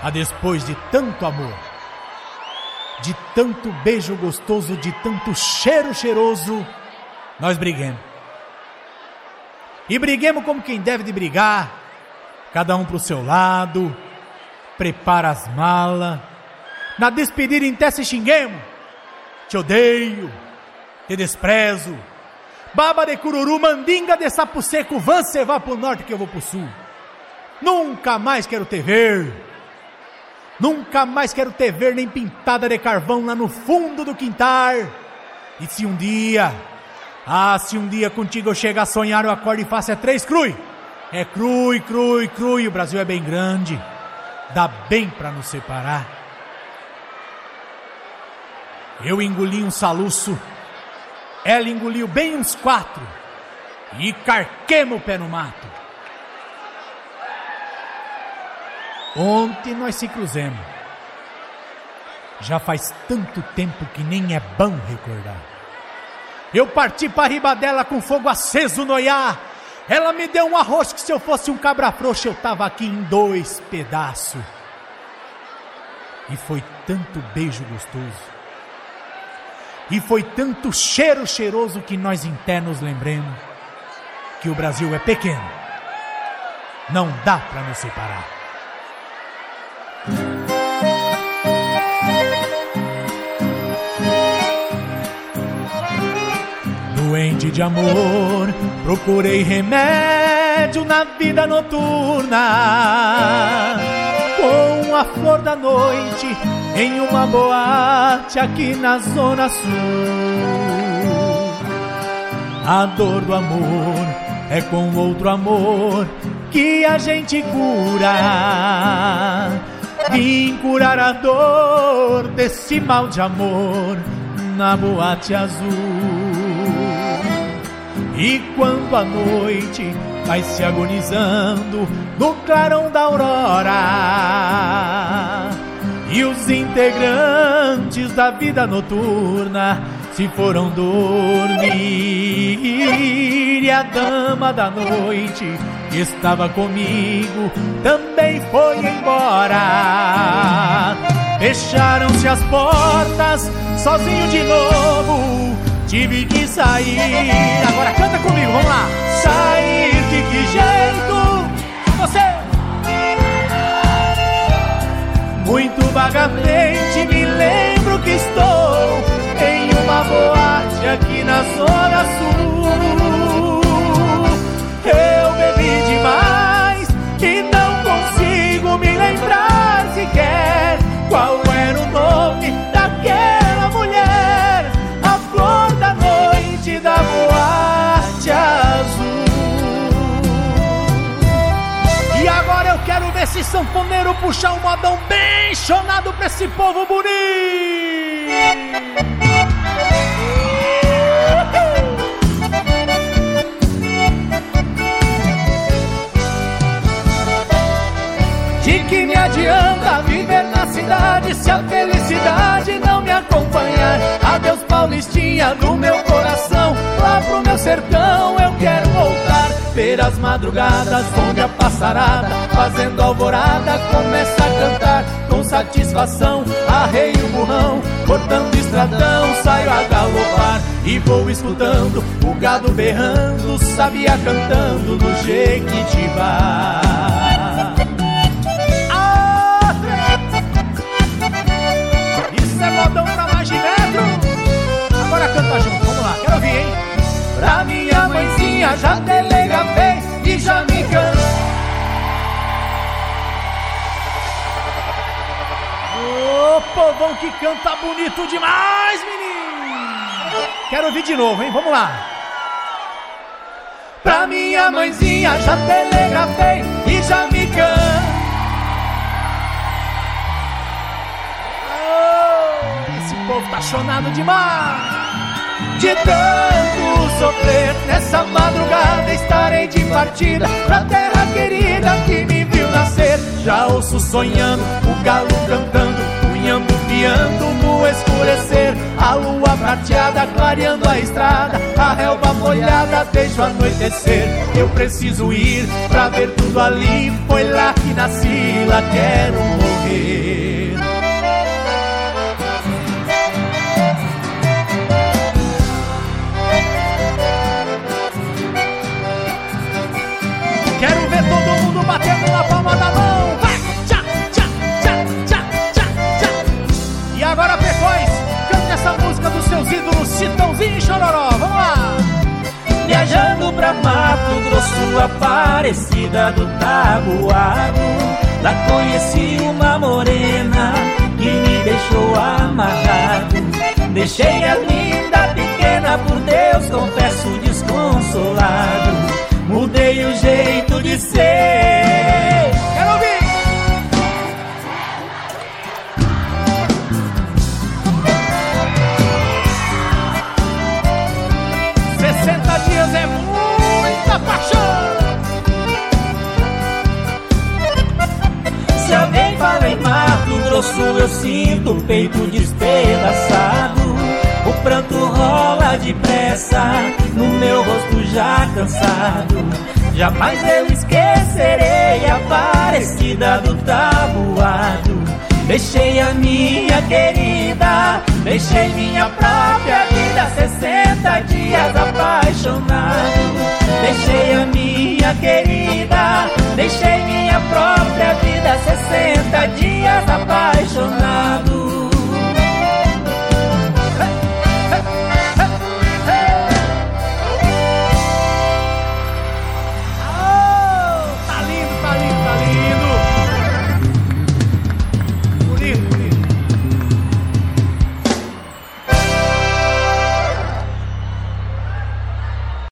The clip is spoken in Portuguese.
a depois de tanto amor, de tanto beijo gostoso, de tanto cheiro cheiroso, nós briguemos. E briguemos como quem deve de brigar, cada um pro seu lado, prepara as malas. Na despedida em até se xinguemos. Te odeio, te desprezo, baba de cururu, mandinga de sapo seco, vã cê vá pro norte que eu vou pro sul. Nunca mais quero te ver, nunca mais quero te ver nem pintada de carvão lá no fundo do quintal. E se um dia contigo eu chegar a sonhar, eu acordo e faço 3 crui. É crui, crui, crui, o Brasil é bem grande, dá bem pra nos separar. Eu engoli um soluço, ela engoliu bem uns 4 e carquemos o pé no mato. Ontem nós se cruzemos, já faz tanto tempo que nem é bom recordar. Eu parti para riba dela com fogo aceso no olhar. Ela me deu um arroz que se eu fosse um cabra frouxo eu tava aqui em 2 pedaços. E foi tanto beijo gostoso, e foi tanto cheiro cheiroso que nós internos lembremos que o Brasil é pequeno, não dá pra nos separar. Doente de amor, procurei remédio na vida noturna, com a flor da noite em uma boate aqui na Zona Sul. A dor do amor é com outro amor que a gente cura. Vim curar a dor desse mal de amor na boate azul. E quando a noite vai se agonizando no clarão da aurora e os integrantes da vida noturna se foram dormir, e a dama da noite que estava comigo também foi embora. Fecharam-se as portas, sozinho de novo tive que sair. Agora canta comigo, vamos lá. Sair de que jeito? Você! Muito vagamente me lembro que estou em uma boate aqui na Zona Sul. Eu bebi demais e não consigo me lembrar sequer qual era o nome daquela mulher, a flor da noite da boate azul. E agora eu quero ver esse sanfoneiro puxar um modão bem chonado pra esse povo bonito. De que me adianta viver na cidade se a felicidade não me acompanhar? Adeus Paulistinha do meu coração, lá pro meu sertão eu quero voltar. Ver as madrugadas onde a passarada, fazendo alvorada, começa a cantar. Com satisfação arreio o burrão, cortando estradão, saio a galopar. E vou escutando o gado berrando, sabiá cantando no Jequitibá. Isso é modão pra mais de metro. Agora canta junto, vamos lá, quero ouvir, hein? Pra minha mãezinha já telegrafei e já me cansei. Ô, povão que canta bonito demais, menino! Quero ouvir de novo, hein? Vamos lá. Pra minha mãezinha já telegrafei e já me cansei. Esse povo tá chonado demais. De tanto sofrer nessa madrugada, estarei de partida pra terra querida que me viu nascer. Já ouço sonhando, o galo cantando, cunhando, piando no escurecer. A lua prateada clareando a estrada, a relva molhada deixa o anoitecer. Eu preciso ir pra ver tudo ali, foi lá que nasci, lá quero morrer. pra Mato Grosso, Aparecida do Taboado. Lá conheci uma morena que me deixou amarrado. Deixei a linda pequena, por Deus confesso desconsolado. Mudei o jeito de ser. Quero ouvir! Dias é muita paixão. Se alguém fala em Mato Grosso, eu sinto o peito despedaçado. O pranto rola depressa no meu rosto já cansado. Jamais eu esquecerei a Aparecida do Taboado. Deixei a minha querida, deixei minha própria vida, 60 dias apaixonado. Deixei a minha querida, deixei minha própria vida, 60 dias apaixonado.